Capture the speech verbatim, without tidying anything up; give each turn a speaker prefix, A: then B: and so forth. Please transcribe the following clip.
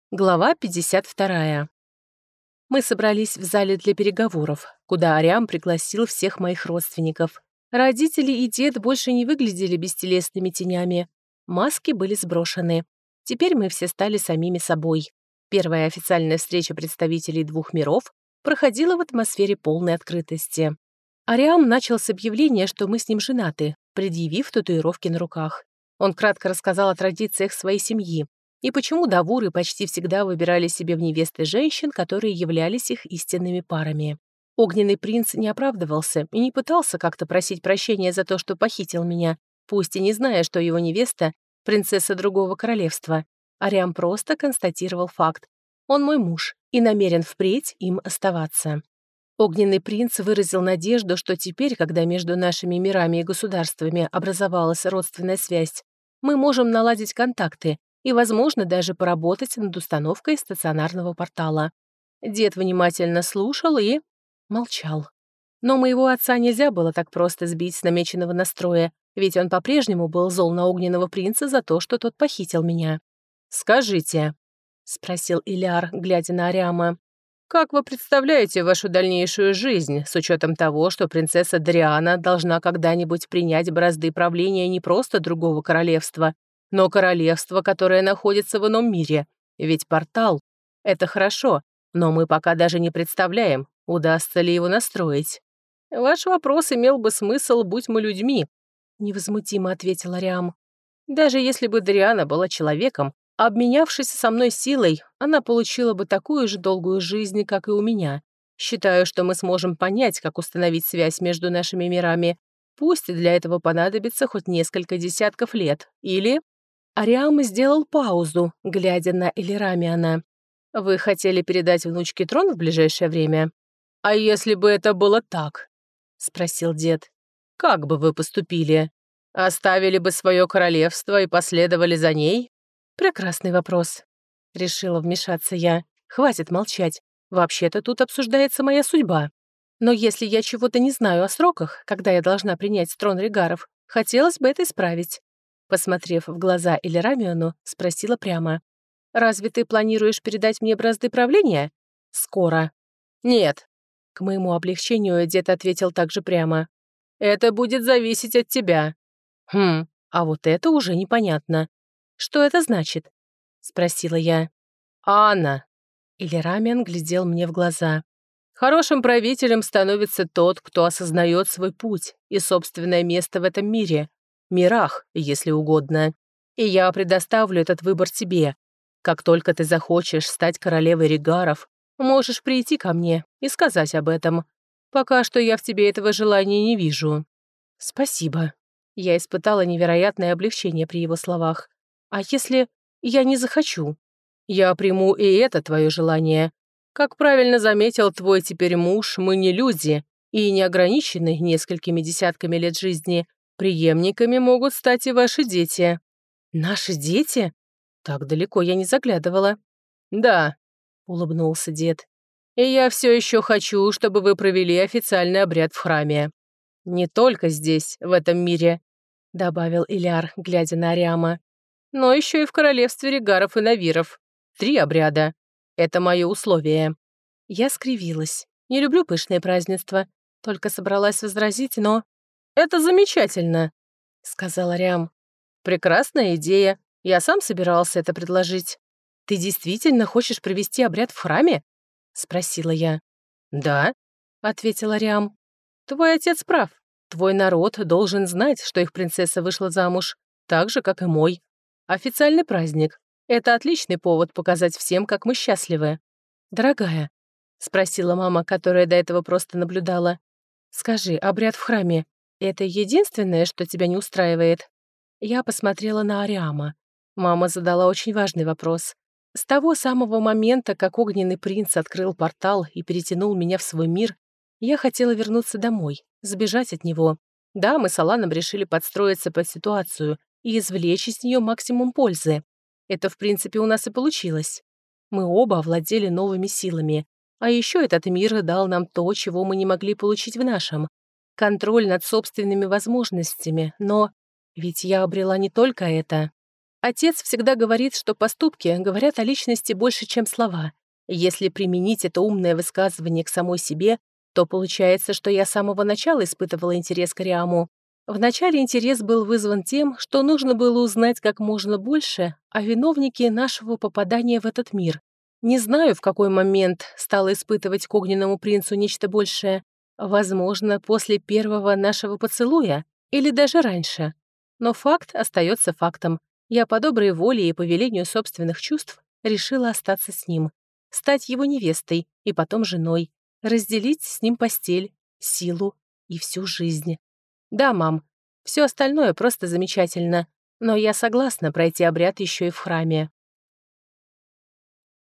A: Глава пятьдесят вторая. Мы собрались в зале для переговоров, куда Ариам пригласил всех моих родственников. Родители и дед больше не выглядели бестелесными тенями. Маски были сброшены. Теперь мы все стали самими собой. Первая официальная встреча представителей двух миров проходила в атмосфере полной открытости. Ариам начал с объявления, что мы с ним женаты, предъявив татуировки на руках. Он кратко рассказал о традициях своей семьи и почему давуры почти всегда выбирали себе в невесты женщин, которые являлись их истинными парами. Огненный принц не оправдывался и не пытался как-то просить прощения за то, что похитил меня, пусть и не зная, что его невеста — принцесса другого королевства. Ариам просто констатировал факт. Он мой муж и намерен впредь им оставаться. Огненный принц выразил надежду, что теперь, когда между нашими мирами и государствами образовалась родственная связь, мы можем наладить контакты и, возможно, даже поработать над установкой стационарного портала. Дед внимательно слушал и молчал. Но моего отца нельзя было так просто сбить с намеченного настроя, ведь он по-прежнему был зол на огненного принца за то, что тот похитил меня. «Скажите», — спросил Иляр, глядя на Ариама, «как вы представляете вашу дальнейшую жизнь с учетом того, что принцесса Дариана должна когда-нибудь принять бразды правления не просто другого королевства, но королевство, которое находится в ином мире? Ведь портал — это хорошо, но мы пока даже не представляем, удастся ли его настроить. Ваш вопрос имел бы смысл, будь мы людьми», — невозмутимо ответил Ариам. «Даже если бы Дариана была человеком, обменявшись со мной силой, она получила бы такую же долгую жизнь, как и у меня. Считаю, что мы сможем понять, как установить связь между нашими мирами. Пусть для этого понадобится хоть несколько десятков лет. Или...» Ариам сделал паузу, глядя на Элирамиана. «Вы хотели передать внучке трон в ближайшее время?» «А если бы это было так?» — спросил дед. «Как бы вы поступили? Оставили бы свое королевство и последовали за ней?» «Прекрасный вопрос», — решила вмешаться я. «Хватит молчать. Вообще-то тут обсуждается моя судьба. Но если я чего-то не знаю о сроках, когда я должна принять трон Регаров, хотелось бы это исправить». Посмотрев в глаза Элирамиону, спросила прямо. «Разве ты планируешь передать мне бразды правления?» «Скоро». «Нет». К моему облегчению дед ответил также прямо. «Это будет зависеть от тебя». «Хм, а вот это уже непонятно. Что это значит?» — спросила я. «Анна». Элирамион глядел мне в глаза. «Хорошим правителем становится тот, кто осознает свой путь и собственное место в этом мире. Мирах, если угодно. И я предоставлю этот выбор тебе. Как только ты захочешь стать королевой Регаров, можешь прийти ко мне и сказать об этом. Пока что я в тебе этого желания не вижу». «Спасибо». Я испытала невероятное облегчение при его словах. «А если я не захочу?» «Я приму и это твое желание. Как правильно заметил твой теперь муж, мы не люди и не ограничены несколькими десятками лет жизни. Преемниками могут стать и ваши дети». «Наши дети?» Так далеко я не заглядывала. «Да», — улыбнулся дед. «И я все еще хочу, чтобы вы провели официальный обряд в храме. Не только здесь, в этом мире», — добавил Иляр, глядя на Ариама, «но еще и в королевстве Регаров и Навиров. Три обряда. Это мое условие». Я скривилась. Не люблю пышные празднества. Только собралась возразить, но... «Это замечательно», — сказал Ариам. «Прекрасная идея. Я сам собирался это предложить». «Ты действительно хочешь провести обряд в храме?» — спросила я. «Да», — ответил Ариам. «Твой отец прав. Твой народ должен знать, что их принцесса вышла замуж, так же, как и мой. Официальный праздник. Это отличный повод показать всем, как мы счастливы». «Дорогая», — спросила мама, которая до этого просто наблюдала, «скажи, обряд в храме — это единственное, что тебя не устраивает?» Я посмотрела на Ариама. Мама задала очень важный вопрос. С того самого момента, как огненный принц открыл портал и перетянул меня в свой мир, я хотела вернуться домой, сбежать от него. Да, мы с Аланом решили подстроиться под ситуацию и извлечь из нее максимум пользы. Это, в принципе, у нас и получилось. Мы оба овладели новыми силами. А еще этот мир дал нам то, чего мы не могли получить в нашем. Контроль над собственными возможностями. Но ведь я обрела не только это. Отец всегда говорит, что поступки говорят о личности больше, чем слова. Если применить это умное высказывание к самой себе, то получается, что я с самого начала испытывала интерес к Ариаму. Вначале интерес был вызван тем, что нужно было узнать как можно больше о виновнике нашего попадания в этот мир. Не знаю, в какой момент стала испытывать к огненному принцу нечто большее. Возможно, после первого нашего поцелуя или даже раньше. Но факт остается фактом. Я по доброй воле и по велению собственных чувств решила остаться с ним, стать его невестой и потом женой, разделить с ним постель, силу и всю жизнь. Да, мам, все остальное просто замечательно, но я согласна пройти обряд еще и в храме.